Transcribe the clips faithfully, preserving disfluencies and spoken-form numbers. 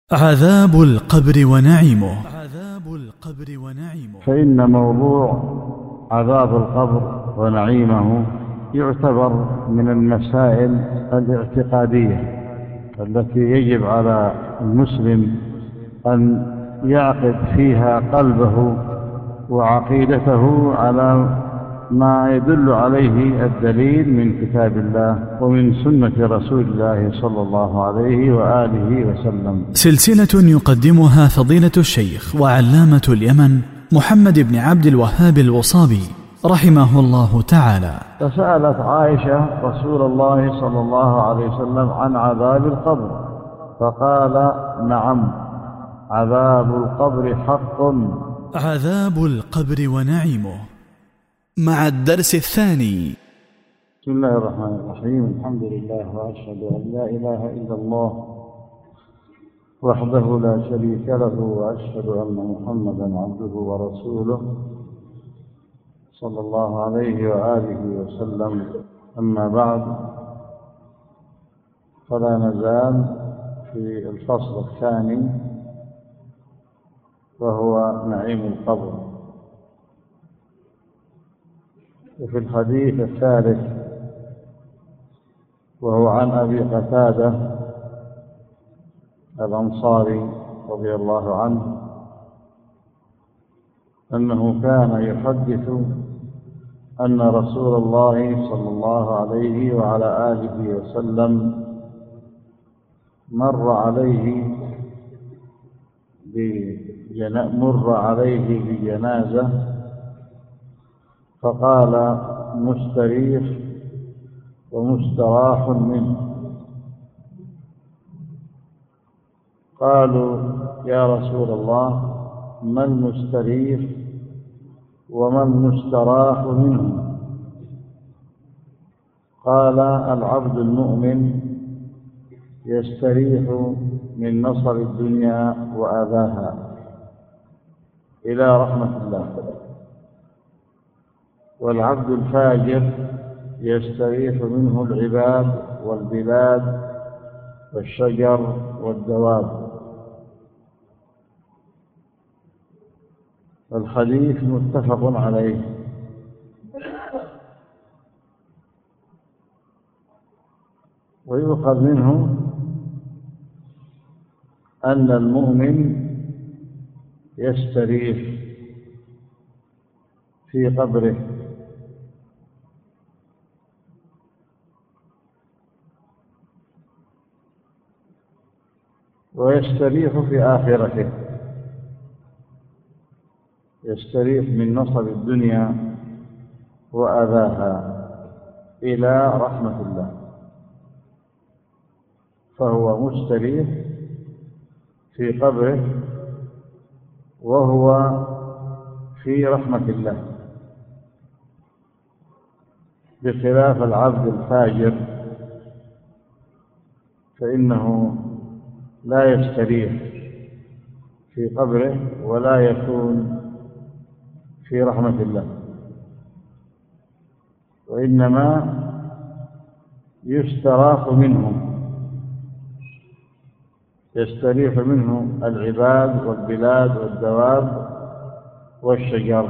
عذاب القبر ونعيمه. عذاب القبر ونعيمه. فإن موضوع عذاب القبر ونعيمه يعتبر من المسائل الاعتقادية التي يجب على المسلم أن يعقد فيها قلبه وعقيدته على ما يدل عليه الدليل من كتاب الله ومن سنة رسول الله صلى الله عليه وآله وسلم. سلسلة يقدمها فضيلة الشيخ وعلامة اليمن محمد بن عبد الوهاب الوصابي رحمه الله تعالى. فسألت عائشة رسول الله صلى الله عليه وسلم عن عذاب القبر فقال: نعم، عذاب القبر حق. عذاب القبر ونعيمه مع الدرس الثاني. بسم الله الرحمن الرحيم. الحمد لله وأشهد أن لا إله إلا الله وحده لا شريك له، وأشهد أن محمدا عبده ورسوله صلى الله عليه وآله وسلم. أما بعد، فلا نزال في الفصل الثاني وهو نعيم القبر. وفي الحديث الثالث وهو عن أبي قتادة الأنصاري رضي الله عنه أنه كان يحدث أن رسول الله صلى الله عليه وعلى آله وسلم مر عليه مر عليه بجنازة فقال: مستريح ومستراح منه. قالوا: يا رسول الله، ما المستريح وما المستراح منه؟ قال: العبد المؤمن يستريح من نصب الدنيا وأذاها إلى رحمة الله، والعبد الفاجر يستريح منه العباد والبلاد والشجر والدواب. الحديث متفق عليه. ويؤخذ منه أن المؤمن يستريح في قبره ويستريح في آخرته، يستريح من نصب الدنيا وأذاها إلى رحمة الله، فهو مستريح في قبره وهو في رحمة الله، بخلاف العبد الفاجر فإنه لا يستريح في قبره ولا يكون في رحمة الله، وإنما يستراح منه، يستريح منه العباد والبلاد والدواب والشجر،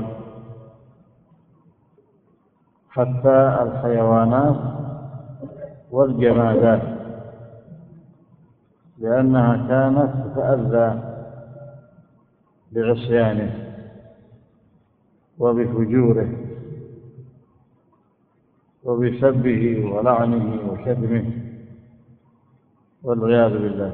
حتى الحيوانات والجمادات، لأنها كانت تتأذى بعصيانه وبفجوره وبسبه ولعنه وشتمه والعياذ بالله.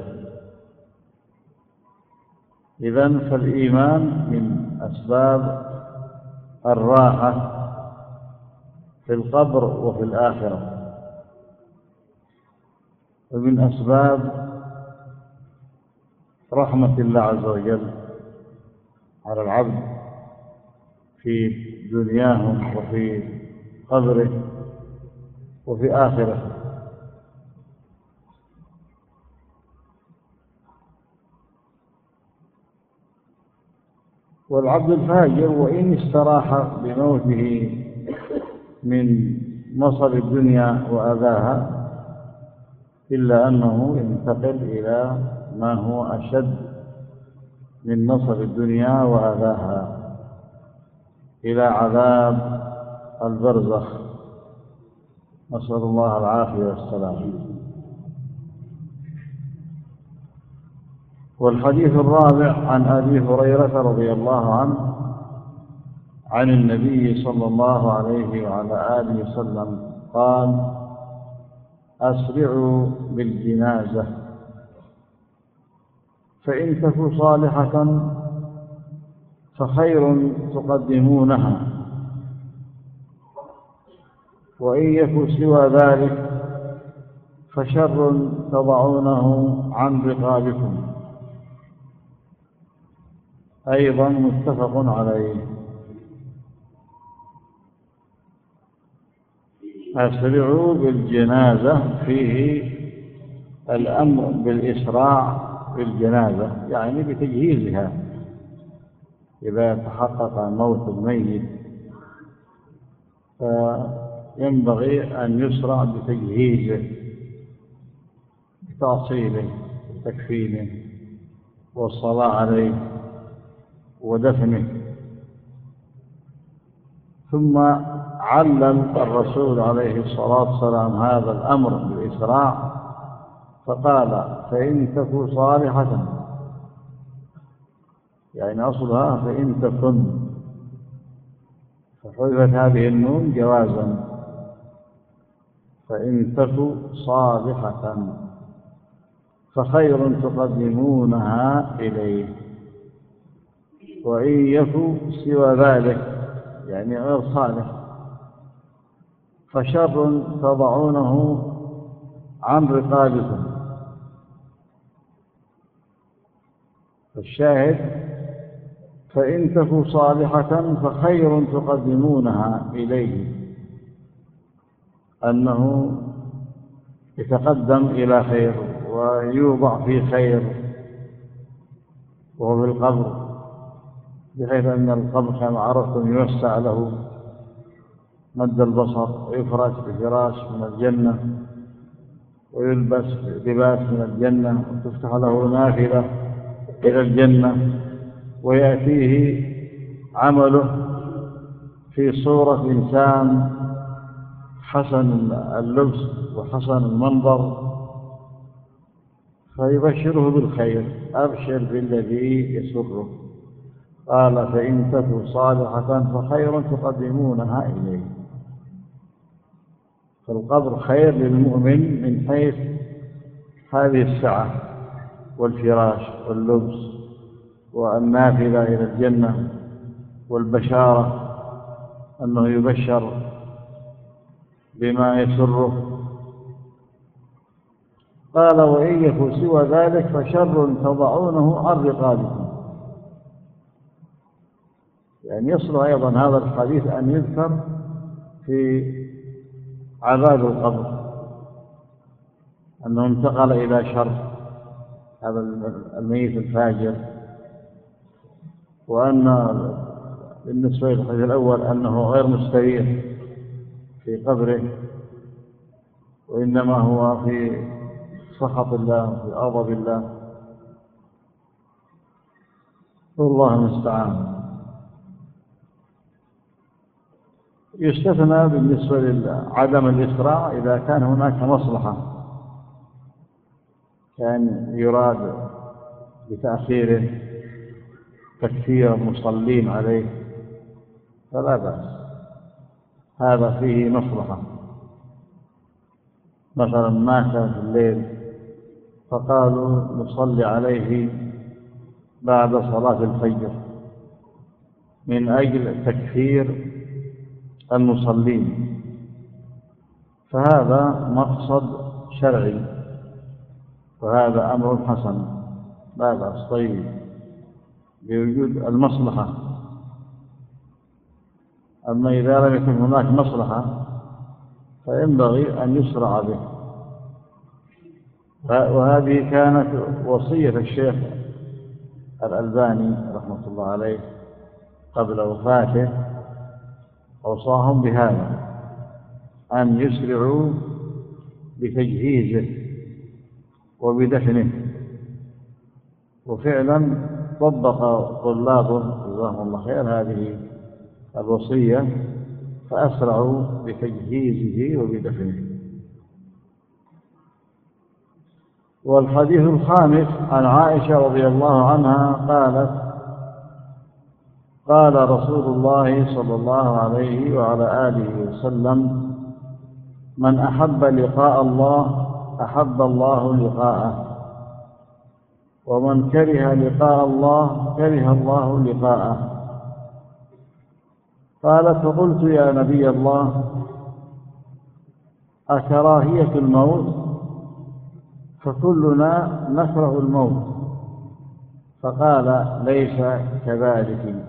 إذن فالإيمان من أسباب الراحة في القبر وفي الآخرة، ومن أسباب رحمة الله عز وجل على العبد في دنياهم وفي قبره وفي آخرته. والعبد الفاجر وإن استراح بموته من مصر الدنيا وأذاها إلا أنه ينتقل إلى ما هو أشد من نصب الدنيا وأذاها إلى عذاب البرزخ، نسأل الله العافية والسلام. والحديث الرابع عن أبي هريرة رضي الله عنه عن النبي صلى الله عليه وعلى آله وسلم قال: أسرعوا بالجنازة فإن تك صالحة فخير تقدمونها، وإن يك سوى ذلك فشر تضعونه عن رقابكم. أيضا متفق عليه. أسرعوا بالجنازة فيه الأمر بالإسراع بالجنازة، يعني بتجهيزها. إذا تحقق موت الميت فينبغي أن يسرع بتجهيزه، بتأصيله وتكفينه والصلاة عليه ودفنه. ثم علم الرسول عليه الصلاة والسلام هذا الأمر بالإسراع فقال: فإن تكن صالحة، يعني أصلها فإن تكن، فحذفت هذه النون جوازا، فإن تكن صالحة فخير تقدمونها إليه، وإن يك سوى ذلك يعني غير صالح فشر تضعونه عن رقابكم. الشاهد: فإن تك صالحة فخير تقدمونها إليه، أنه يتقدم إلى خير ويوضع في خير وهو في القبر، بحيث أن القبر كما عرفتم يوسع له مد البصر، ويفرش بفراش من الجنة، ويلبس لباس من الجنة، وتفتح له نافذة إلى الجنة، ويأتيه عمله في صورة إنسان حسن اللبس وحسن المنظر، فيبشره بالخير: أبشر بالذي يسره. قال: فإن تك صالحة فخير تقدمونها إليه. فالقبر خير للمؤمن من حيث هذه السعة والفراش واللبس والنافذة إلى الجنة والبشارة، أنه يبشر بما يسره. قال: وإن يك سوى ذلك فشر تضعونه عن رقابكم. يعني يصل أيضا هذا الحديث أن يذكر في عذاب القبر أنه انتقل إلى شر هذا الميت الفاجر، وأن بالنسبة للحديث الأول أنه غير مستريح في قبره، وإنما هو في سخط الله في غضب الله، والله المستعان. يستثنى بالنسبة لعدم الإسراع إذا كان هناك مصلحة، كان يراد بتأخيره تكثير المصلين عليه فلا بأس، هذا فيه مصلحة. مثلا مات في الليل فقالوا نصلي عليه بعد صلاة الفجر من أجل تكثير المصلين، فهذا مقصد شرعي وهذا أمر حسن لا بأس طيب بوجود المصلحة. أما إذا لم يكن هناك مصلحة فينبغي أن يسرع به. وهذه كانت وصية الشيخ الألباني رحمة الله عليه قبل وفاته، أوصاهم بهذا أن يسرعوا بتجهيزه وبدفنه وفعلا طبق طلابه جزاهم الله خير هذه الوصية فأسرعوا بتجهيزه وبدفنه. والحديث الخامس عن عائشة رضي الله عنها قالت: قال رسول الله صلى الله عليه وعلى آله وسلم: من أحب لقاء الله أحب الله لقاءه، ومن كره لقاء الله كره الله لقاءه. قالت: فقلت يا نبي الله أكراهية الموت؟ فكلنا نكره الموت. فقال: ليس كذلك،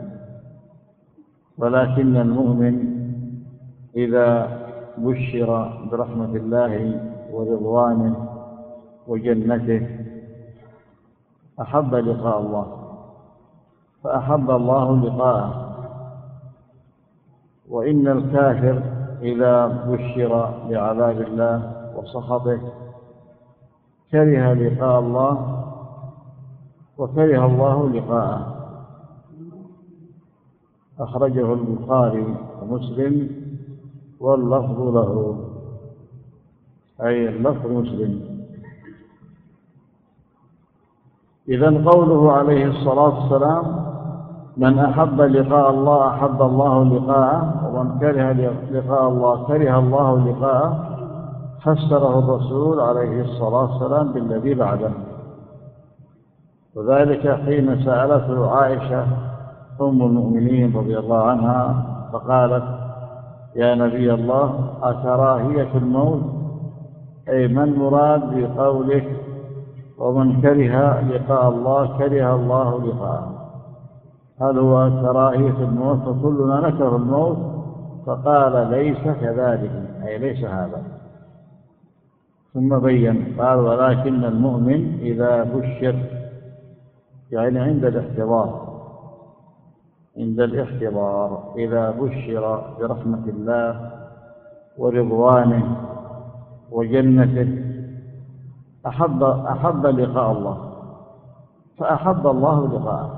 ولكن المؤمن إذا بشر برحمة الله ورضوانه وجنته أحب لقاء الله فأحب الله لقاءه، وإن الكافر إذا بشر بعذاب الله وسخطه كره لقاء الله وكره الله لقاءه. أخرجه البخاري ومسلم واللفظ له، أي اللفظ مسلم. إذن قوله عليه الصلاة والسلام: من أحب لقاء الله أحب الله لقاءه، ومن كره لقاء الله كره الله لقاءه، فسره الرسول عليه الصلاة والسلام بالذي بعده. وذلك حين سألته عائشة أم المؤمنين رضي الله عنها فقالت: يا نبي الله أكراهية الموت؟ أي ما المراد بقولك ومن كره لقاء الله كره الله لقاءه؟ هل هو كراهية الموت فكلنا نكره الموت؟ فقال: ليس كذلك، أي ليس هذا. ثم بين قال: ولكن المؤمن إذا بشر، يعني عند الاحتضار، عند الاحتضار إذا بشر برحمة الله ورضوانه وجنته أحب, أحب لقاء الله فأحب الله لقاءه.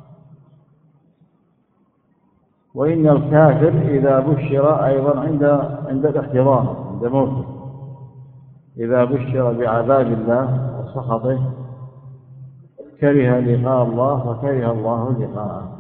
وإن الكافر إذا بشر أيضا عند عند الاحتضار، عند موته، إذا بشر بعذاب الله وسخطه كره لقاء الله فكره الله لقاءه،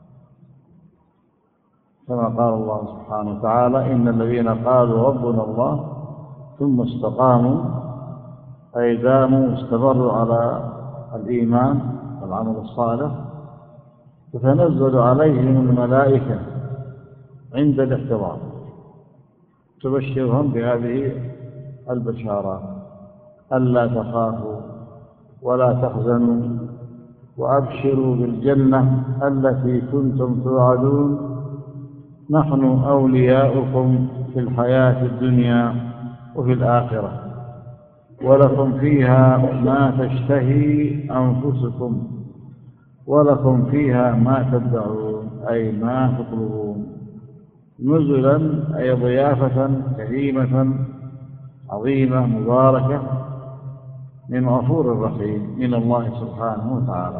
كما قال الله سبحانه وتعالى: إن الذين قالوا ربنا الله ثم استقاموا، أي داموا واستمروا على الإيمان والعمل الصالح، تتنزل عليهم الملائكة عند الاحتضار تبشرهم بهذه البشارات: ألا تخافوا ولا تحزنوا وأبشروا بالجنة التي كنتم توعدون، نحن أولياؤكم في الحياة الدنيا وفي الآخرة، ولكم فيها ما تشتهي أنفسكم ولكم فيها ما تدعون، أي ما تطلبون، نزلا أي ضيافة كريمة عظيمة مباركة من غفور رحيم من الله سبحانه وتعالى.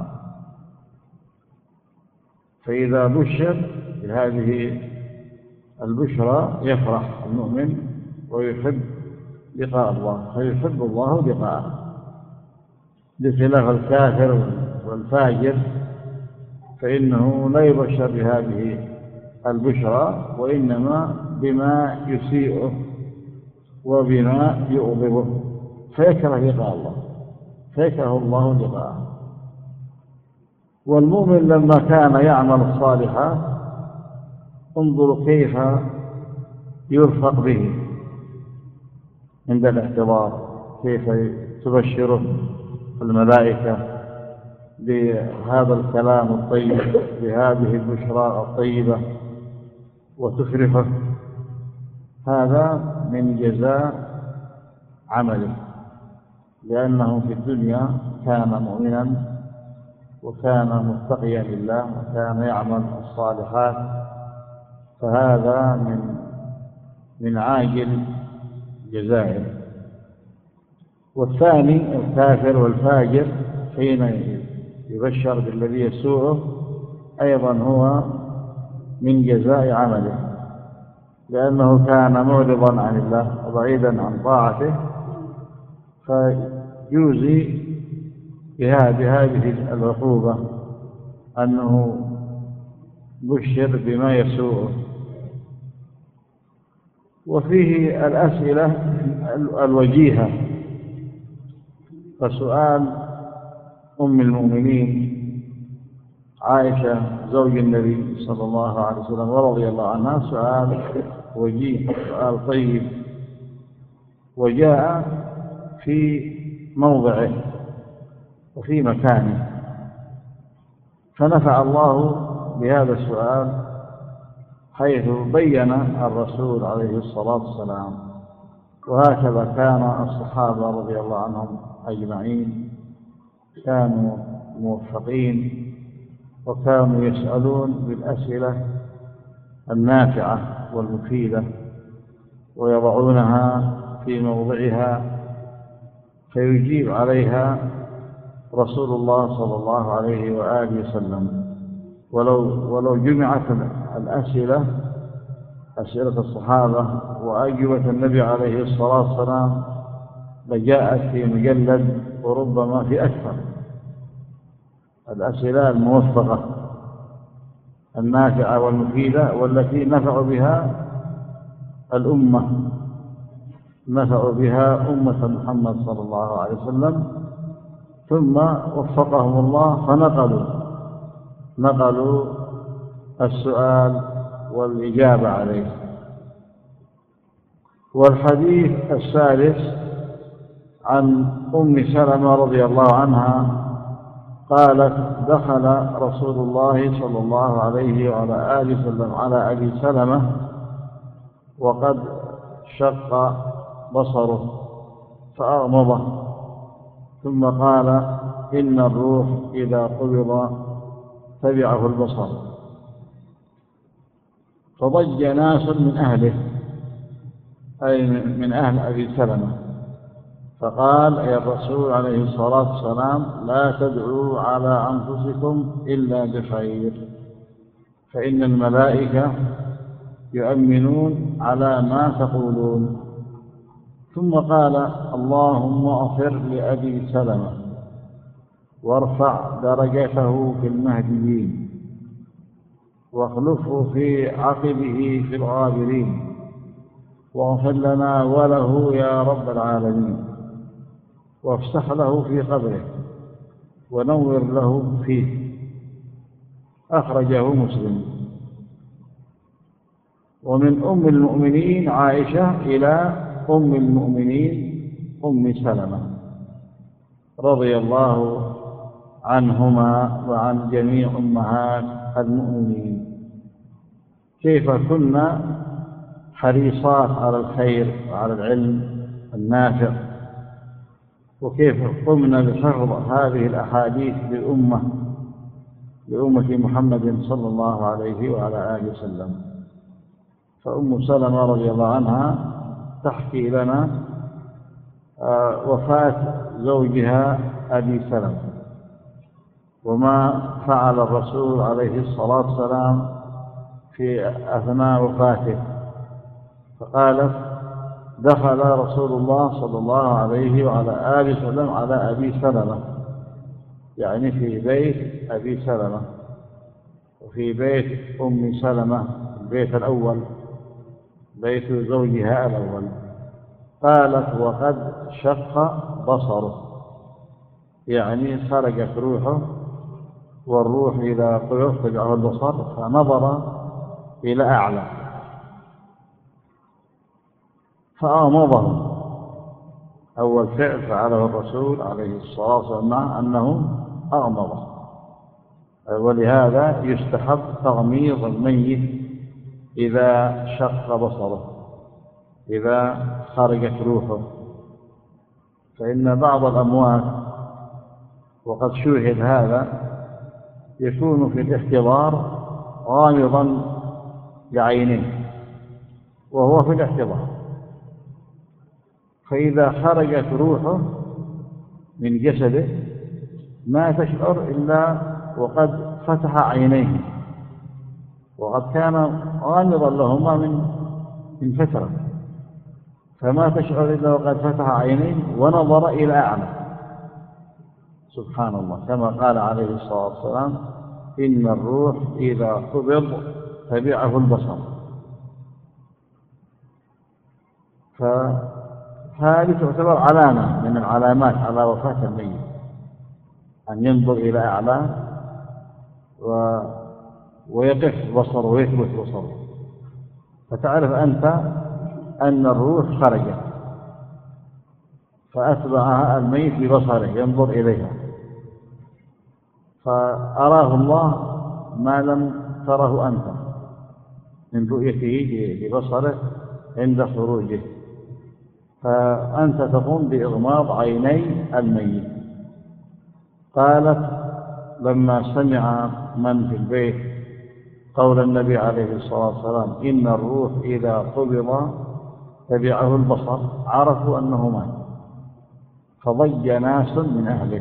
فإذا بشر بهذه البشرى يفرح المؤمن ويحب لقاء الله، فيحب الله لقاءه، بخلاف الكافر والفاجر فإنه لا يبشر بهذه البشرى، وإنما بما يسيئه وبما يؤغضه، فيكره لقاء الله، فيكره الله لقاءه. والمؤمن لما كان يعمل الصالحات انظروا كيف يرفق به عند الاحتضار، كيف تبشره الملائكة بهذا الكلام الطيب، بهذه البشرى الطيبة، وتشرفه. هذا من جزاء عمله، لأنه في الدنيا كان مؤمنا وكان متقيا لله وكان يعمل الصالحات، فهذا من من عاجل جزائه. والثاني الكافر والفاجر حين يبشر بالذي يسوءه أيضا هو من جزاء عمله، لأنه كان معرضا عن الله وبعيدا عن طاعته، فيجزي بهذه العقوبة أنه بشر بما يسوءه. وفيه الأسئلة الوجيهة، فسؤال أم المؤمنين عائشة زوج النبي صلى الله عليه وسلم ورضي الله عنها سؤال وجيه، سؤال طيب، وجاء في موضعه وفي مكانه، فنفع الله بهذا السؤال حيث بين الرسول عليه الصلاة والسلام. وهكذا كان الصحابة رضي الله عنهم أجمعين، كانوا موفقين وكانوا يسألون بالأسئلة النافعة والمفيدة ويضعونها في موضعها فيجيب عليها رسول الله صلى الله عليه وآله وسلم. ولو, ولو جمعت الأسئلة أسئلة الصحابة وأجوبة النبي عليه الصلاة والسلام لجاءت في مجلد وربما في أكثر. الأسئلة الموفقة النافعة والمفيدة والتي نفع بها الأمة، نفع بها أمة محمد صلى الله عليه وسلم، ثم وفقهم الله فنقلوا نقلوا السؤال والإجابة عليه. والحديث الثالث عن أم سلمة رضي الله عنها قالت: دخل رسول الله صلى الله عليه وعلى آله وسلم على أبي سلمة وقد شق بصره فأغمضه، ثم قال: إن الروح إذا قبض تبعه البصر. فضج ناس من أهله، أي من أهل أبي سلمة، فقال: يا الرسول عليه الصلاة والسلام لا تدعوا على أنفسكم إلا بخير، فإن الملائكة يؤمنون على ما تقولون. ثم قال: اللهم اغفر لأبي سلمة وارفع درجته في المهديين واخلفه في عقبه في الغابرين واغفر لنا وله يا رب العالمين، وافسح له في قبره ونور له فيه. أخرجه مسلم. ومن أم المؤمنين عائشة إلى أم المؤمنين أم سلمة رضي الله عنهما وعن جميع أمهات المؤمنين، كيف كنا حريصات على الخير وعلى العلم النافع، وكيف قمنا بحفظ هذه الأحاديث للأمة لأمة محمد صلى الله عليه وعلى آله وسلم. فأم سلمة رضي الله عنها تحكي لنا وفاة زوجها أبي سلمة وما فعل الرسول عليه الصلاة والسلام في أثناء وفاته. فقالت: دخل رسول الله صلى الله عليه وعلى آله وسلم على أبي سلمة، يعني في بيت أبي سلمة وفي بيت أم سلمة، البيت الأول بيت زوجها الأول. قالت: وقد شق بصره، يعني خرجت روحه، والروح إذا قبض تبعه البصر، فنظر إلى أعلى فأغمضه. أول فعل فعله الرسول عليه الصلاة والسلام مع أنه أغمضه، ولهذا يستحب تغميض الميت إذا شق بصره، إذا خرجت روحه. فإن بعض الأموات وقد شوهد هذا يكون في الاحتضار غامضا بعينه وهو في الاحتضار، فإذا خرجت روحه من جسده ما تشعر إلا وقد فتح عينيه، وقد كان غامضا لهما من من فترة، فما تشعر إلا وقد فتح عينيه ونظر إلى أعلى. سبحان الله، كما قال عليه الصلاة والسلام: إن الروح إذا قبض تبعه البصر. فهذه تعتبر علامة من العلامات على وفاة الميت، أن ينظر إلى أعلى و... ويقف بصره ويثبت بصره، فتعرف أنت أن الروح خرجت، فأتبعها الميت ببصره ينظر إليها، فأراه الله ما لم تره أنت من رؤيته ببصره عند خروجه، فأنت تقوم بإغماض عيني الميت. قالت: لما سمع من في البيت قول النبي عليه الصلاة والسلام: إن الروح إذا قبض تبعه البصر، عرفوا أنه مات، فضج ناس من أهله،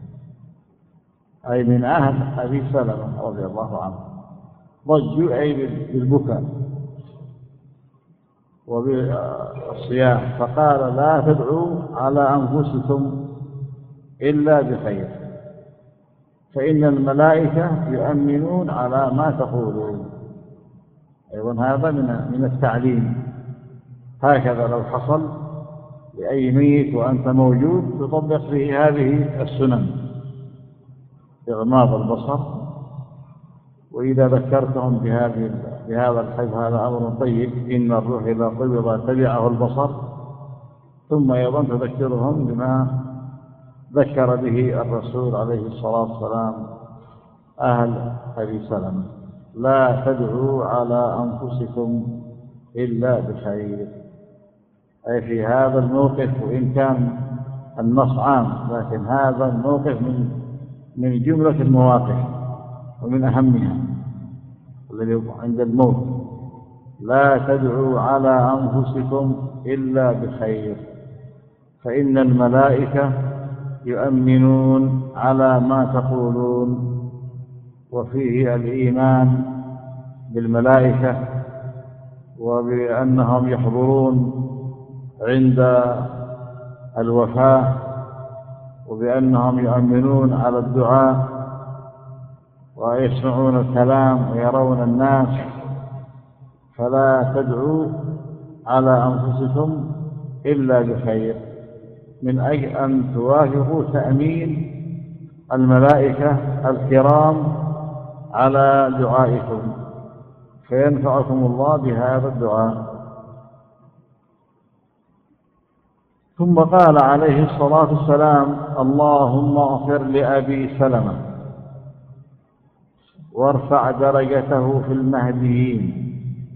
أي من أهل أبي سلمة رضي الله عنه، ضجوا أي بالبكاء وبالصياح، فقال: لا تدعوا على أنفسكم إلا بخير، فإن الملائكة يؤمنون على ما تقولون. أيضا هذا من التعليم، هكذا لو حصل لأي ميت وأنت موجود تطبق به هذه السنن: إغماض البصر، وإذا ذكرتهم بهذه بهذا الحديث هذا أمر طيب: إن الروح إذا قبض تبعه البصر، ثم أيضا تذكرهم بما ذكر به الرسول عليه الصلاة والسلام أهل أبي سلمة: لا تدعوا على أنفسكم إلا بخير. أي في هذا الموقف، وإن كان النص عام، لكن هذا الموقف من من جملة المواقف ومن أهمها الذي عند الموت: لا تدعوا على أنفسكم إلا بخير، فإن الملائكة يؤمنون على ما تقولون. وفيه الإيمان بالملائكة وبأنهم يحضرون عند الوفاة، وبأنهم يؤمنون على الدعاء ويسمعون الكلام ويرون الناس. فلا تدعوا على أنفسكم إلا بخير، من أجل أن توافقوا تأمين الملائكة الكرام على دعائكم، فينفعكم الله بهذا الدعاء. ثم قال عليه الصلاة والسلام: اللهم اغفر لأبي سلمة وارفع درجته في المهديين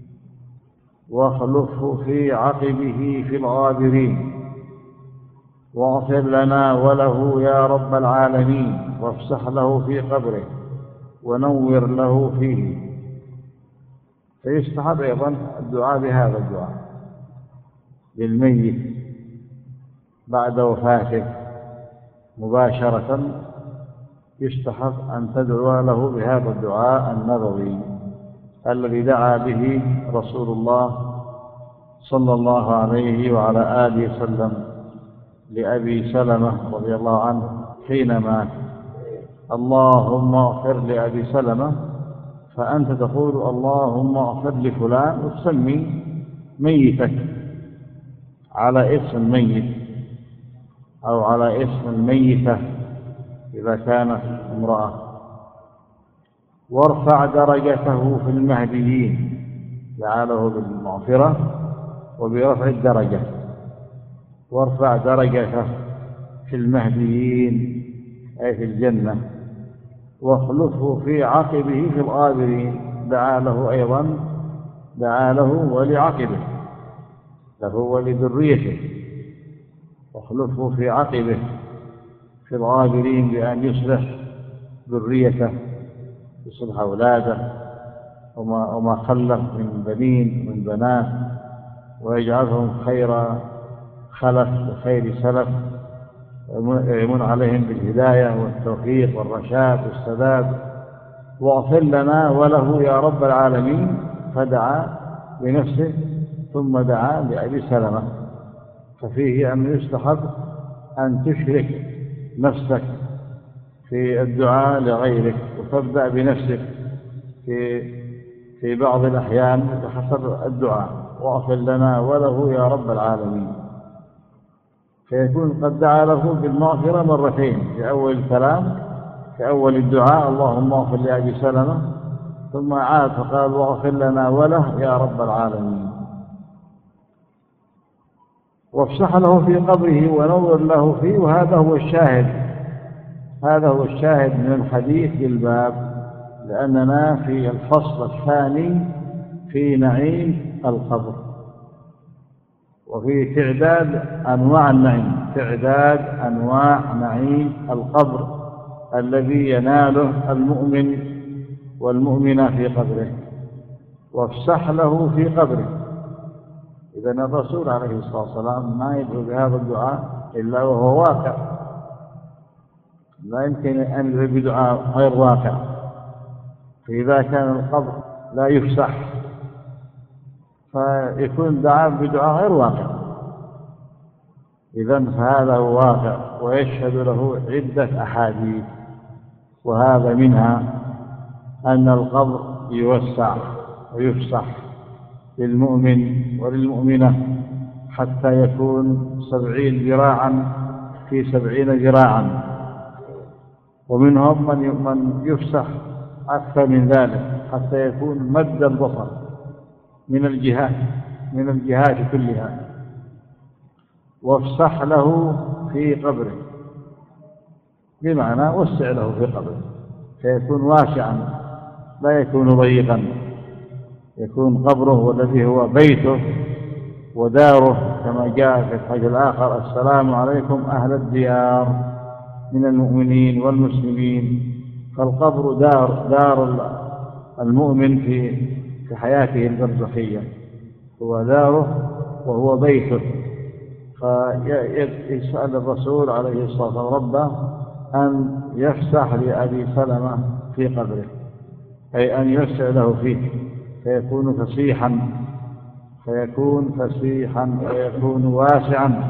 واخلفه في عقبه في الغابرين، واغفر لنا وله يا رب العالمين، وافسح له في قبره ونور له فيه. فيستحب أيضا الدعاء بهذا الدعاء للميت بعد وفاته مباشرة، يستحب أن تدعو له بهذا الدعاء النبوي الذي دعا به رسول الله صلى الله عليه وعلى آله وسلم لأبي سلمة رضي الله عنه حين مات: اللهم اغفر لأبي سلمة. فأنت تقول: اللهم اغفر لفلان، وتسمي ميتك على اسم الميت أو على اسم الميتة إذا كانت امرأة. وارفع درجته في المهديين، دعاله بالمغفرة وبرفع الدرجة. وارفع درجته في المهديين أي في الجنة، واخلفه في عقبه في الغابرين. دعا له أيضا، دعا له ولعقبه، له ولذريته، واخلفه في عقبه في الغابرين بأن يصلح ذريته، يصلح أولاده وما, وما خلف من بنين ومن بنات، ويجعلهم خير خلف وخير سلف، يمن عليهم بالهداية والتوفيق والرشاد والسداد، واغفر لنا وله يا رب العالمين. فدعا بنفسه ثم دعا لأبي سلمة. ففيه أن يستحب أن تشرك نفسك في الدعاء لغيرك، وتبدأ بنفسك في في بعض الأحيان بحسب الدعاء، واغفر لنا وله يا رب العالمين، فيكون قد دعا له بالمغفرة مرتين، في أول الكلام في أول الدعاء اللهم اغفر لأبي سلمة، ثم عاد فقال واغفر لنا وله يا رب العالمين. وافسح له في قبره ونور له فيه. وهذا هو الشاهد هذا هو الشاهد من الحديث بالباب، لأننا في الفصل الثاني في نعيم القبر، وفي تعداد أنواع النعيم تعداد أنواع نعيم القبر الذي يناله المؤمن والمؤمنة في قبره. وافسح له في قبره. إذن الرسول عليه الصلاة والسلام ما يدعو بهذا الدعاء إلا وهو واقع، لا يمكن أن يدعو بدعاء غير واقع. فإذا كان القبر لا يفسح فيكون دعاء بدعاء غير واقع. إذن فهذا هو واقع، ويشهد له عدة أحاديث، وهذا منها أن القبر يوسع ويفسح للمؤمن وللمؤمنة حتى يكون سبعين ذراعا في سبعين ذراعا، ومنهم من من يفسح أكثر من ذلك حتى يكون مد البصر من الجهات من الجهات كلها. وافسح له في قبره، بمعنى وسع له في قبره فيكون واسعا لا يكون ضيقا، يكون قبره والذي هو بيته وداره، كما جاء في الحديث الآخر السلام عليكم أهل الديار من المؤمنين والمسلمين. فالقبر دار دار المؤمن في في حياته البرزخية، هو داره وهو بيته. فيسأل الرسول عليه الصلاة والسلام ربه أن يفسح لأبي سلمة في قبره، أي أن يوسع له فيه فيكون فسيحا فيكون فسيحا ويكون واسعا.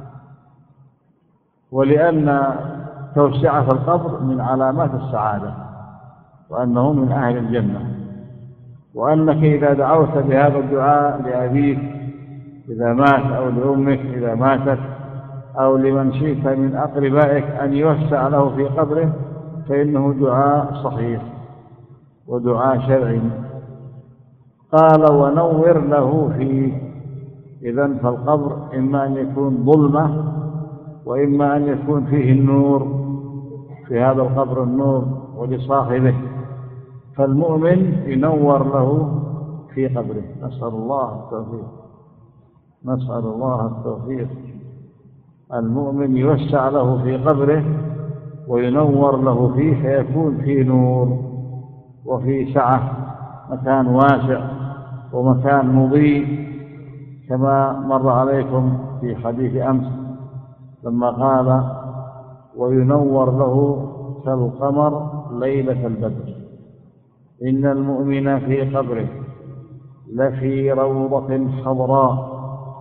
ولأن توسعة القبر من علامات السعادة، وأنه من أهل الجنة، وأنك إذا دعوت بهذا الدعاء لأبيك إذا مات أو لأمك إذا ماتت أو لمن شئت من أقربائك أن يوسع له في قبره فإنه دعاء صحيح ودعاء شرعي. قال ونور له فيه. إذن فالقبر إما أن يكون ظلمة وإما أن يكون فيه النور، في هذا القبر النور ولصاحبه، فالمؤمن ينور له في قبره. نسأل الله التوفيق نسأل الله التوفيق المؤمن يوسع له في قبره وينور له فيه فيكون فيه نور وفي سعة، مكان واسع ومكان مضيء، كما مر عليكم في حديث أمس لما قال وينور له كالقمر ليلة البدر. إن المؤمن في قبره لفي روضة خضراء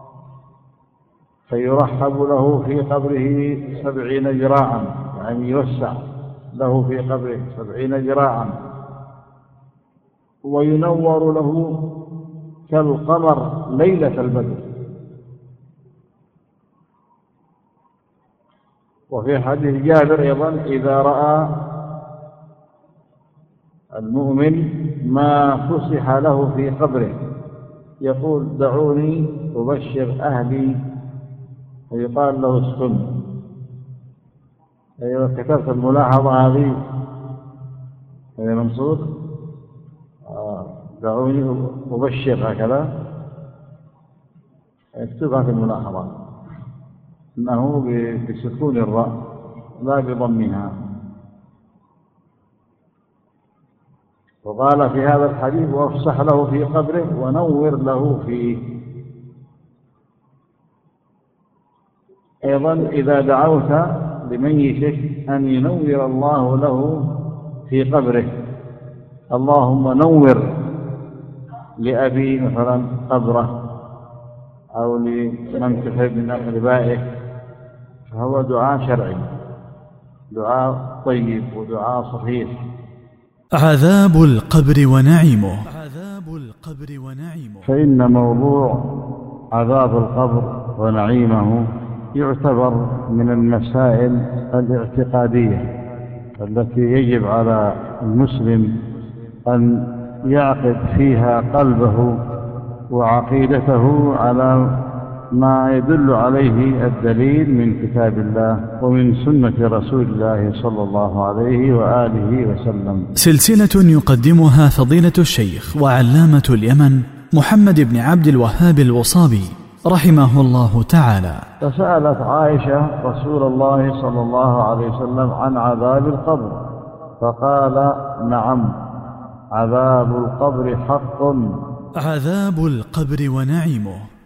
فيرحب له في قبره سبعين ذراعا، يعني يوسع له في قبره سبعين ذراعا، وينور له كالقمر ليلة البدر. وفي حديث جابر أيضا إذا رأى المؤمن ما فسح له في قبره يقول دعوني أبشر أهلي، ويقال له اسكن. أيضا كتبت الملاحظة هذه هذا منصوص دعوني أبشر، هكذا اكتبها في الملاحظة إنه بسكون الراء لا بضمها. وقال في هذا الحديث وافسح له في قبره ونور له فيه. أيضا إذا دعوت لميتك أن ينور الله له في قبره. اللهم نور لأبي مثلا قبره أو لمن كتب من أقربائه، فهو دعاء شرعي، دعاء طيب ودعاء صحيح. عذاب القبر ونعيمه. عذاب القبر ونعيمه. فإن موضوع عذاب القبر ونعيمه يعتبر من المسائل الاعتقادية التي يجب على المسلم أن يعقد فيها قلبه وعقيدته على ما يدل عليه الدليل من كتاب الله ومن سنة رسول الله صلى الله عليه وآله وسلم. سلسلة يقدمها فضيلة الشيخ وعلامة اليمن محمد بن عبد الوهاب الوصابي رحمه الله تعالى. فسألت عائشة رسول الله صلى الله عليه وسلم عن عذاب القبر، فقال: نعم، عذاب القبر حق. عذاب القبر ونعيمه.